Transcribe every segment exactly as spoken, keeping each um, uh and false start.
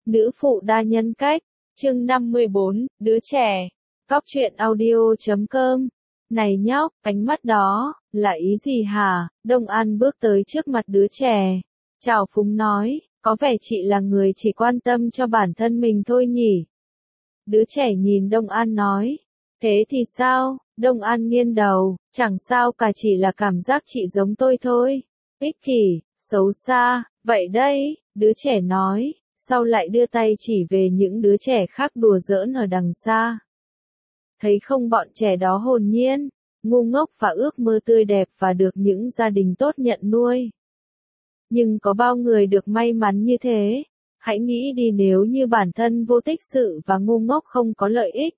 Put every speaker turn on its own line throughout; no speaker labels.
Nữ phụ đa nhân cách, chương năm mươi bốn, đứa trẻ. Cóc truyện audio chấm com. Này nhóc, ánh mắt đó, là ý gì hả? Đông An bước tới trước mặt đứa trẻ. Chào phúng nói, có vẻ chị là người chỉ quan tâm cho bản thân mình thôi nhỉ? Đứa trẻ nhìn Đông An nói. Thế thì sao? Đông An nghiêng đầu, chẳng sao cả, chỉ là cảm giác chị giống tôi thôi. Ích kỷ, xấu xa, vậy đấy, đứa trẻ nói. Sau lại đưa tay chỉ về những đứa trẻ khác đùa giỡn ở đằng xa. Thấy không, bọn trẻ đó hồn nhiên, ngu ngốc và ước mơ tươi đẹp và được những gia đình tốt nhận nuôi. Nhưng có bao người được may mắn như thế? Hãy nghĩ đi, nếu như bản thân vô tích sự và ngu ngốc không có lợi ích,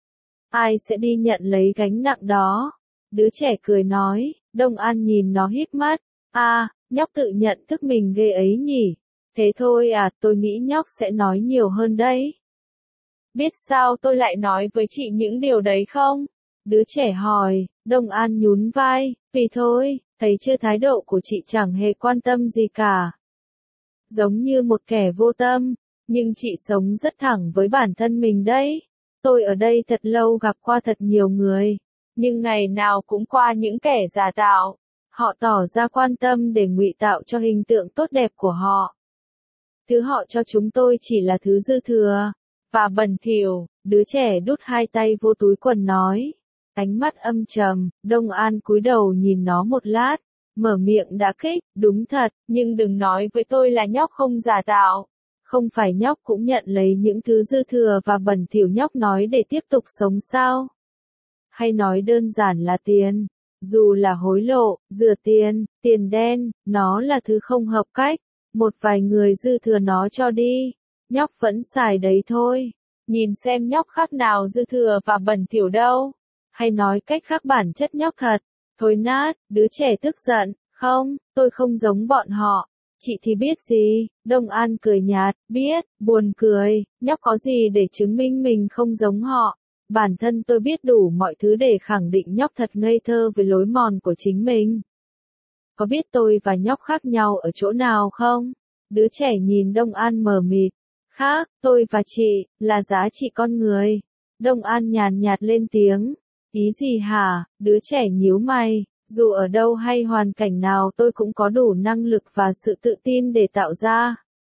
ai sẽ đi nhận lấy gánh nặng đó? Đứa trẻ cười nói. Đông An nhìn nó híp mắt. À, nhóc tự nhận thức mình ghê ấy nhỉ? Thế thôi à, tôi nghĩ nhóc sẽ nói nhiều hơn đấy. Biết sao tôi lại nói với chị những điều đấy không? Đứa trẻ hỏi. Đông An nhún vai. Vì thôi, thấy chưa, thái độ của chị chẳng hề quan tâm gì cả. Giống như một kẻ vô tâm, nhưng chị sống rất thẳng với bản thân mình đấy. Tôi ở đây thật lâu, gặp qua thật nhiều người, nhưng ngày nào cũng qua những kẻ giả tạo. Họ tỏ ra quan tâm để ngụy tạo cho hình tượng tốt đẹp của họ. Thứ họ cho chúng tôi chỉ là thứ dư thừa và bẩn thỉu. Đứa trẻ đút hai tay vô túi quần nói. Ánh mắt âm trầm. Đông An cúi đầu nhìn nó một lát, mở miệng đã kích. Đúng thật, nhưng đừng nói với tôi là nhóc không giả tạo. Không phải nhóc cũng nhận lấy những thứ dư thừa và bẩn thỉu nhóc nói để tiếp tục sống sao? Hay nói đơn giản là tiền. Dù là hối lộ, rửa tiền, tiền đen, nó là thứ không hợp cách. Một vài người dư thừa nó cho đi, nhóc vẫn xài đấy thôi. Nhìn xem nhóc khác nào dư thừa và bẩn thỉu đâu. Hay nói cách khác, bản chất nhóc thật thối nát. Đứa trẻ tức giận. Không, tôi không giống bọn họ. Chị thì biết gì? Đông An cười nhạt. Biết, buồn cười, nhóc có gì để chứng minh mình không giống họ? Bản thân tôi biết đủ mọi thứ để khẳng định nhóc thật ngây thơ với lối mòn của chính mình. Có biết tôi và nhóc khác nhau ở chỗ nào không? Đứa trẻ nhìn Đông An mờ mịt. Khác, tôi và chị, là giá trị con người. Đông An nhàn nhạt lên tiếng. Ý gì hả? Đứa trẻ nhíu mày. Dù ở đâu hay hoàn cảnh nào, tôi cũng có đủ năng lực và sự tự tin để tạo ra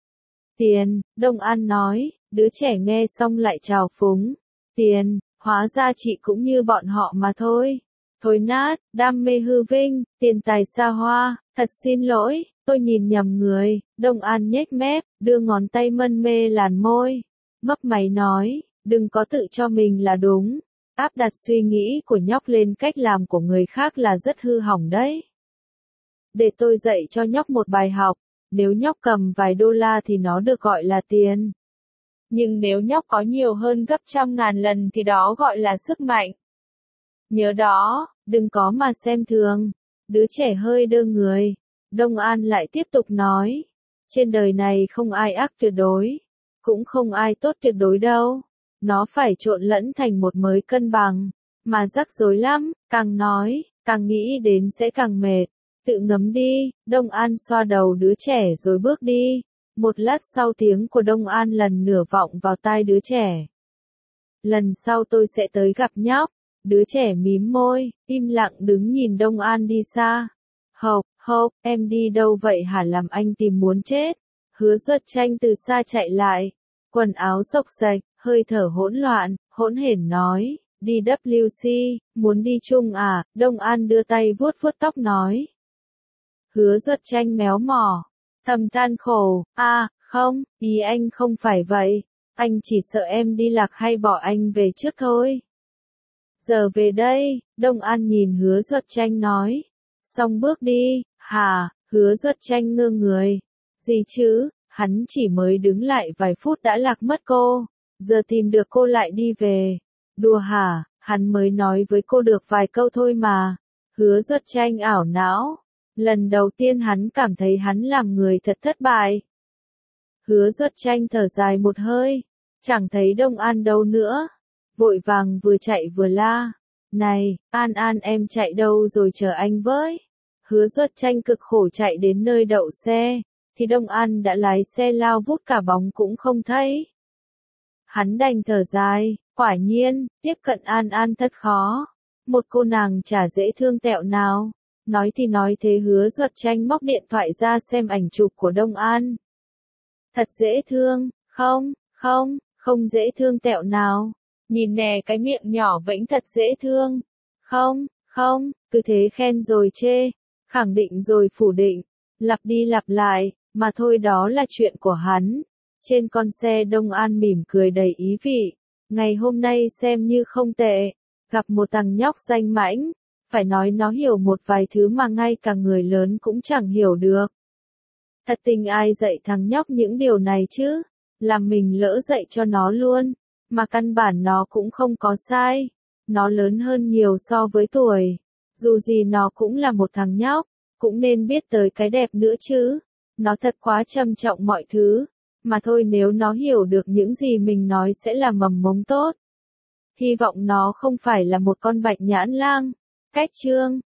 tiền. Đông An nói. Đứa trẻ nghe xong lại trào phúng. Tiền, hóa ra chị cũng như bọn họ mà thôi. Thối nát, đam mê hư vinh, tiền tài xa hoa. Thật xin lỗi, tôi nhìn nhầm người. Đông An nhếch mép, đưa ngón tay mân mê làn môi. Mấp máy nói. Đừng có tự cho mình là đúng. Áp đặt suy nghĩ của nhóc lên cách làm của người khác là rất hư hỏng đấy. Để tôi dạy cho nhóc một bài học. Nếu nhóc cầm vài đô la thì nó được gọi là tiền. Nhưng nếu nhóc có nhiều hơn gấp trăm ngàn lần thì đó gọi là sức mạnh. Nhớ đó, đừng có mà xem thường. Đứa trẻ hơi đơ người. Đông An lại tiếp tục nói. Trên đời này không ai ác tuyệt đối, cũng không ai tốt tuyệt đối đâu. Nó phải trộn lẫn thành một mới cân bằng, mà rắc rối lắm. Càng nói, càng nghĩ đến sẽ càng mệt. Tự ngấm đi. Đông An xoa đầu đứa trẻ rồi bước đi. Một lát sau, tiếng của Đông An lần nữa vọng vào tai đứa trẻ. Lần sau tôi sẽ tới gặp nhóc. Đứa trẻ mím môi, im lặng đứng nhìn Đông An đi xa. Hộc, hộc, em đi đâu vậy hả, làm anh tìm muốn chết. Hứa Duật Tranh từ xa chạy lại. Quần áo xộc xệch, hơi thở hỗn loạn, hỗn hển nói. Đi W C, muốn đi chung à? Đông An đưa tay vuốt vuốt tóc nói. Hứa Duật Tranh méo mỏ, thầm than khổ. À, không, ý anh không phải vậy. Anh chỉ sợ em đi lạc hay bỏ anh về trước thôi. Giờ về đây. Đông An nhìn Hứa Duật Tranh nói. Xong bước đi. Hả? Hứa Duật Tranh ngơ người. Gì chứ? Hắn chỉ mới đứng lại vài phút đã lạc mất cô. Giờ tìm được cô lại đi về. Đùa hả? Hắn mới nói với cô được vài câu thôi mà. Hứa Duật Tranh ảo não. Lần đầu tiên hắn cảm thấy hắn làm người thật thất bại. Hứa Duật Tranh thở dài một hơi. Chẳng thấy Đông An đâu nữa. Vội vàng vừa chạy vừa la. Này, An An, em chạy đâu rồi, chờ anh với. Hứa Duật Tranh cực khổ chạy đến nơi đậu xe. thì Đông An đã lái xe lao vút cả bóng cũng không thấy. Hắn đành thở dài, quả nhiên, tiếp cận An An thật khó. Một cô nàng chả dễ thương tẹo nào. Nói thì nói thế Hứa Duật Tranh móc điện thoại ra xem ảnh chụp của Đông An. Thật dễ thương, không, không, không dễ thương tẹo nào. Nhìn nè cái miệng nhỏ vĩnh thật dễ thương. Không, không, cứ thế khen rồi chê, khẳng định rồi phủ định, lặp đi lặp lại, mà thôi đó là chuyện của hắn. Trên con xe Đông An mỉm cười đầy ý vị. Ngày hôm nay xem như không tệ, gặp một thằng nhóc danh mãnh, phải nói nó hiểu một vài thứ mà ngay cả người lớn cũng chẳng hiểu được. Thật tình ai dạy thằng nhóc những điều này chứ, làm mình lỡ dạy cho nó luôn, mà căn bản nó cũng không có sai, nó lớn hơn nhiều so với tuổi, dù gì nó cũng là một thằng nhóc, cũng nên biết tới cái đẹp nữa chứ, nó thật quá trầm trọng mọi thứ, mà thôi nếu nó hiểu được những gì mình nói sẽ là mầm mống tốt. Hy vọng nó không phải là một con bạch nhãn lang. Cách chương